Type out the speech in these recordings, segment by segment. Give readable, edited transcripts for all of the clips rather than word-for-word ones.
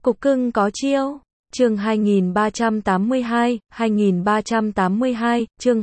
Cục cưng có chiêu. Chương 2382, chương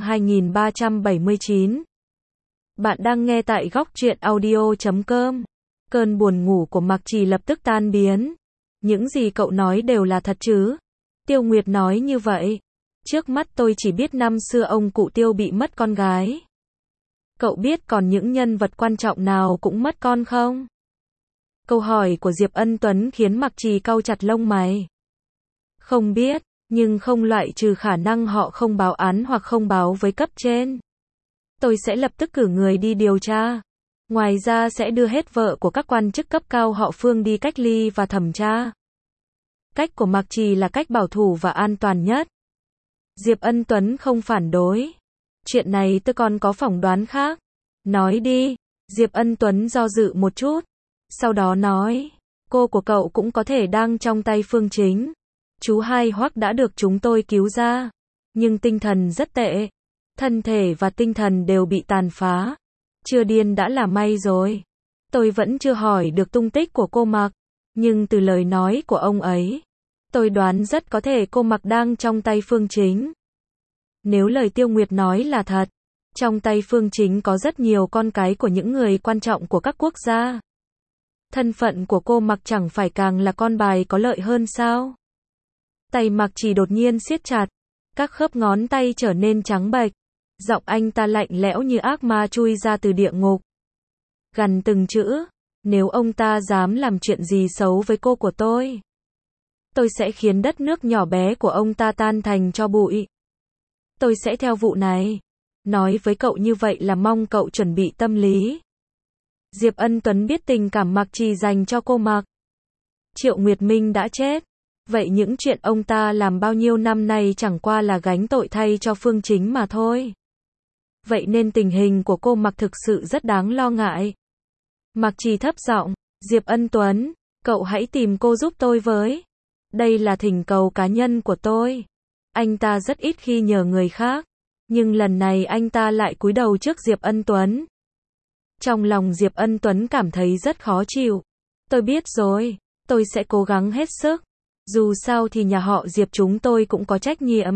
2379. Bạn đang nghe tại góc truyện audio.com. Cơn buồn ngủ của Mạc Trì lập tức tan biến. Những gì cậu nói đều là thật chứ? Tiêu Nguyệt nói như vậy. Trước mắt tôi chỉ biết năm xưa ông cụ Tiêu bị mất con gái. Cậu biết còn những nhân vật quan trọng nào cũng mất con không? Câu hỏi của Diệp Ân Tuấn khiến Mạc Trì cau chặt lông mày. Không biết, nhưng không loại trừ khả năng họ không báo án hoặc không báo với cấp trên. Tôi sẽ lập tức cử người đi điều tra. Ngoài ra sẽ đưa hết vợ của các quan chức cấp cao họ Phương đi cách ly và thẩm tra. Cách của Mạc Trì là cách bảo thủ và an toàn nhất. Diệp Ân Tuấn không phản đối. Chuyện này tôi còn có phỏng đoán khác. Nói đi. Diệp Ân Tuấn do dự một chút. Sau đó nói, cô của cậu cũng có thể đang trong tay Phương Chính. Chú Hai Hoắc đã được chúng tôi cứu ra. Nhưng tinh thần rất tệ. Thân thể và tinh thần đều bị tàn phá. Chưa điên đã là may rồi. Tôi vẫn chưa hỏi được tung tích của cô Mạc. Nhưng từ lời nói của ông ấy, tôi đoán rất có thể cô Mạc đang trong tay Phương Chính. Nếu lời Tiêu Nguyệt nói là thật, trong tay Phương Chính có rất nhiều con cái của những người quan trọng của các quốc gia. Thân phận của cô Mạc chẳng phải càng là con bài có lợi hơn sao? Tay Mạc Trì đột nhiên siết chặt, các khớp ngón tay trở nên trắng bệch, giọng anh ta lạnh lẽo như ác ma chui ra từ địa ngục. Gằn từng chữ, nếu ông ta dám làm chuyện gì xấu với cô của tôi sẽ khiến đất nước nhỏ bé của ông ta tan thành tro bụi. Tôi sẽ theo vụ này. Nói với cậu như vậy là mong cậu chuẩn bị tâm lý. Diệp Ân Tuấn biết tình cảm Mạc Trì dành cho cô Mạc. Triệu Nguyệt Minh đã chết. Vậy những chuyện ông ta làm bao nhiêu năm nay chẳng qua là gánh tội thay cho Phương Chính mà thôi. Vậy nên tình hình của cô Mạc thực sự rất đáng lo ngại. Mạc Trì thấp giọng, Diệp Ân Tuấn, cậu hãy tìm cô giúp tôi với. Đây là thỉnh cầu cá nhân của tôi. Anh ta rất ít khi nhờ người khác. Nhưng lần này anh ta lại cúi đầu trước Diệp Ân Tuấn. Trong lòng Diệp Ân Tuấn cảm thấy rất khó chịu. Tôi biết rồi, tôi sẽ cố gắng hết sức. Dù sao thì nhà họ Diệp chúng tôi cũng có trách nhiệm.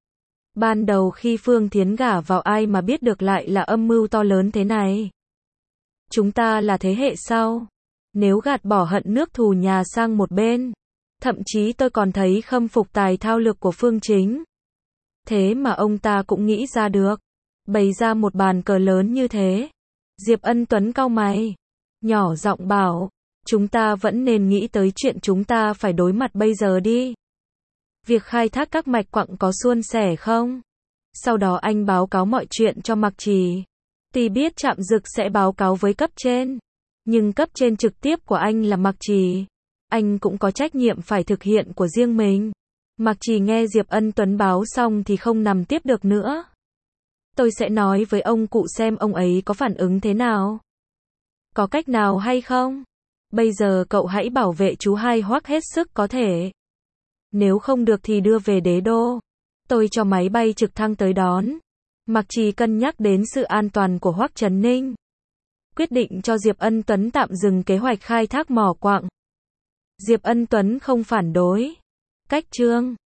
Ban đầu khi Phương Thiến gả vào ai mà biết được lại là âm mưu to lớn thế này. Chúng ta là thế hệ sau. Nếu gạt bỏ hận nước thù nhà sang một bên. Thậm chí tôi còn thấy khâm phục tài thao lược của Phương Chính. Thế mà ông ta cũng nghĩ ra được. Bày ra một bàn cờ lớn như thế. Diệp Ân Tuấn cau mày. Nhỏ giọng bảo. Chúng ta vẫn nên nghĩ tới chuyện chúng ta phải đối mặt bây giờ đi. Việc khai thác các mạch quặng có suôn sẻ không? Sau đó anh báo cáo mọi chuyện cho Mạc Trì. Tuy biết Trạm Dực sẽ báo cáo với cấp trên. Nhưng cấp trên trực tiếp của anh là Mạc Trì. Anh cũng có trách nhiệm phải thực hiện của riêng mình. Mạc Trì nghe Diệp Ân Tuấn báo xong thì không nằm tiếp được nữa. Tôi sẽ nói với ông cụ xem ông ấy có phản ứng thế nào. Có cách nào hay không? Bây giờ cậu hãy bảo vệ chú Hai Hoắc hết sức có thể. Nếu không được thì đưa về đế đô. Tôi cho máy bay trực thăng tới đón. Mạc Trì cân nhắc đến sự an toàn của Hoắc Trấn Ninh. Quyết định cho Diệp Ân Tuấn tạm dừng kế hoạch khai thác mỏ quặng. Diệp Ân Tuấn không phản đối. Cách chương